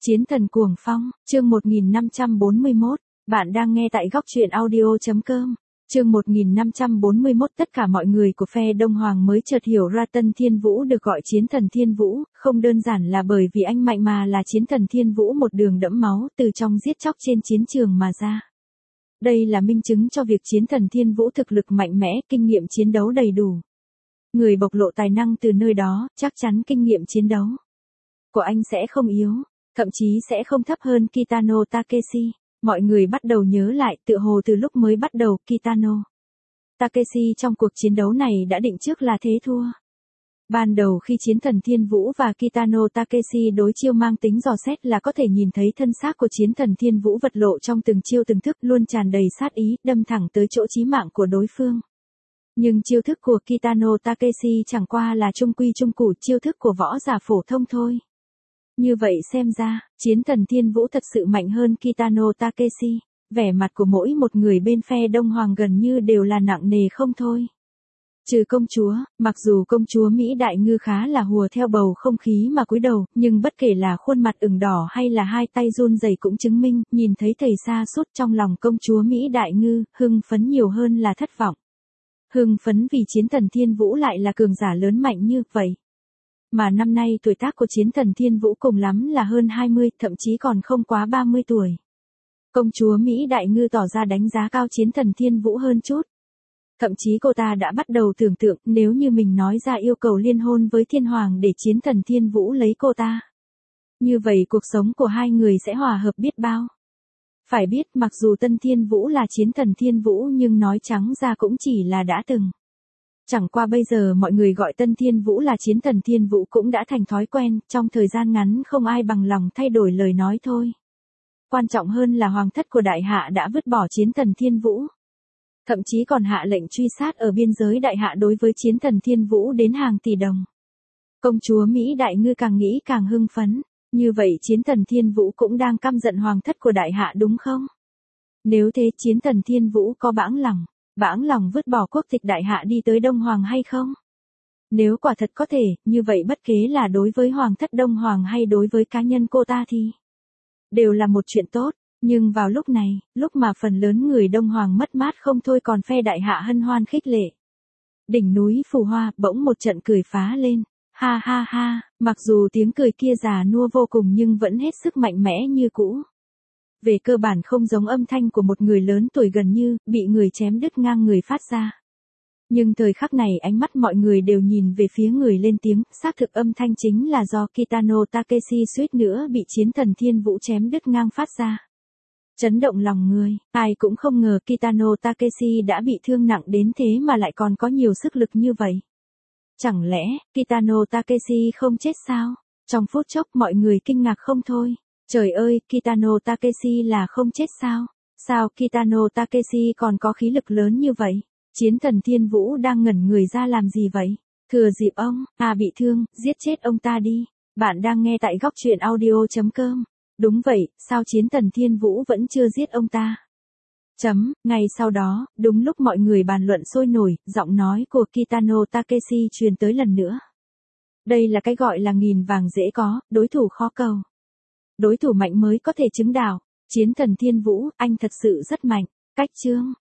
Chiến thần cuồng phong, chương 1541, bạn đang nghe tại góc truyện audio.com. Chương 1541 tất cả mọi người của phe Đông Hoàng mới chợt hiểu ra Tân Thiên Vũ được gọi chiến thần Thiên Vũ, không đơn giản là bởi vì anh mạnh mà là chiến thần Thiên Vũ một đường đẫm máu từ trong giết chóc trên chiến trường mà ra. Đây là minh chứng cho việc chiến thần Thiên Vũ thực lực mạnh mẽ, kinh nghiệm chiến đấu đầy đủ. Người bộc lộ tài năng từ nơi đó, chắc chắn kinh nghiệm chiến đấu của anh sẽ không yếu, thậm chí sẽ không thấp hơn Kitano Takeshi. Mọi người bắt đầu nhớ lại tựa hồ từ lúc mới bắt đầu Kitano Takeshi trong cuộc chiến đấu này đã định trước là thế thua. Ban đầu khi chiến thần Thiên Vũ và Kitano Takeshi đối chiêu mang tính dò xét là có thể nhìn thấy thân xác của chiến thần Thiên Vũ vật lộ trong từng chiêu từng thức luôn tràn đầy sát ý, đâm thẳng tới chỗ chí mạng của đối phương. Nhưng chiêu thức của Kitano Takeshi chẳng qua là trung quy trung cụ chiêu thức của võ giả phổ thông thôi. Như vậy xem ra, chiến thần Thiên Vũ thật sự mạnh hơn Kitano Takeshi. Vẻ mặt của mỗi một người bên phe Đông Hoàng gần như đều là nặng nề không thôi. Trừ công chúa, mặc dù công chúa Mỹ Đại Ngư khá là hùa theo bầu không khí mà cúi đầu, nhưng bất kể là khuôn mặt ửng đỏ hay là hai tay run rẩy cũng chứng minh, nhìn thấy thầy xa sút trong lòng công chúa Mỹ Đại Ngư, hưng phấn nhiều hơn là thất vọng. Hưng phấn vì chiến thần Thiên Vũ lại là cường giả lớn mạnh như vậy. Mà năm nay tuổi tác của chiến thần Thiên Vũ cùng lắm là hơn 20, thậm chí còn không quá 30 tuổi. Công chúa Mỹ Đại Ngư tỏ ra đánh giá cao chiến thần Thiên Vũ hơn chút. Thậm chí cô ta đã bắt đầu tưởng tượng nếu như mình nói ra yêu cầu liên hôn với Thiên Hoàng để chiến thần Thiên Vũ lấy cô ta. Như vậy cuộc sống của hai người sẽ hòa hợp biết bao. Phải biết mặc dù Tân Thiên Vũ là chiến thần Thiên Vũ nhưng nói trắng ra cũng chỉ là đã từng. Chẳng qua bây giờ mọi người gọi Tân Thiên Vũ là chiến thần Thiên Vũ cũng đã thành thói quen, trong thời gian ngắn không ai bằng lòng thay đổi lời nói thôi. Quan trọng hơn là hoàng thất của Đại Hạ đã vứt bỏ chiến thần Thiên Vũ. Thậm chí còn hạ lệnh truy sát ở biên giới Đại Hạ đối với chiến thần Thiên Vũ đến hàng tỷ đồng. Công chúa Mỹ Đại Ngư càng nghĩ càng hưng phấn, như vậy chiến thần Thiên Vũ cũng đang căm giận hoàng thất của Đại Hạ đúng không? Nếu thế chiến thần Thiên Vũ có bãng lòng vứt bỏ quốc tịch Đại Hạ đi tới Đông Hoàng hay không? Nếu quả thật có thể, như vậy bất kể là đối với hoàng thất Đông Hoàng hay đối với cá nhân cô ta thì đều là một chuyện tốt. Nhưng vào lúc này, lúc mà phần lớn người Đông Hoàng mất mát không thôi còn phe Đại Hạ hân hoan khích lệ. Đỉnh núi Phù Hoa bỗng một trận cười phá lên. Ha ha ha, mặc dù tiếng cười kia già nua vô cùng nhưng vẫn hết sức mạnh mẽ như cũ. Về cơ bản không giống âm thanh của một người lớn tuổi gần như bị người chém đứt ngang người phát ra. Nhưng thời khắc này ánh mắt mọi người đều nhìn về phía người lên tiếng, xác thực âm thanh chính là do Kitano Takeshi suýt nữa bị chiến thần Thiên Vũ chém đứt ngang phát ra. Chấn động lòng người, ai cũng không ngờ Kitano Takeshi đã bị thương nặng đến thế mà lại còn có nhiều sức lực như vậy. Chẳng lẽ, Kitano Takeshi không chết sao? Trong phút chốc mọi người kinh ngạc không thôi. Trời ơi, Kitano Takeshi là không chết sao? Sao Kitano Takeshi còn có khí lực lớn như vậy? Chiến thần Thiên Vũ đang ngẩn người ra làm gì vậy? Thừa dịp ông, bị thương, giết chết ông ta đi. Bạn đang nghe tại góc truyện audio.com. Đúng vậy, sao chiến thần Thiên Vũ vẫn chưa giết ông ta? Ngay sau đó, đúng lúc mọi người bàn luận sôi nổi, giọng nói của Kitano Takeshi truyền tới lần nữa. Đây là cái gọi là nghìn vàng dễ có, đối thủ khó cầu. Đối thủ mạnh mới có thể chứng đạo. Chiến thần Thiên Vũ, anh thật sự rất mạnh. Cách chương.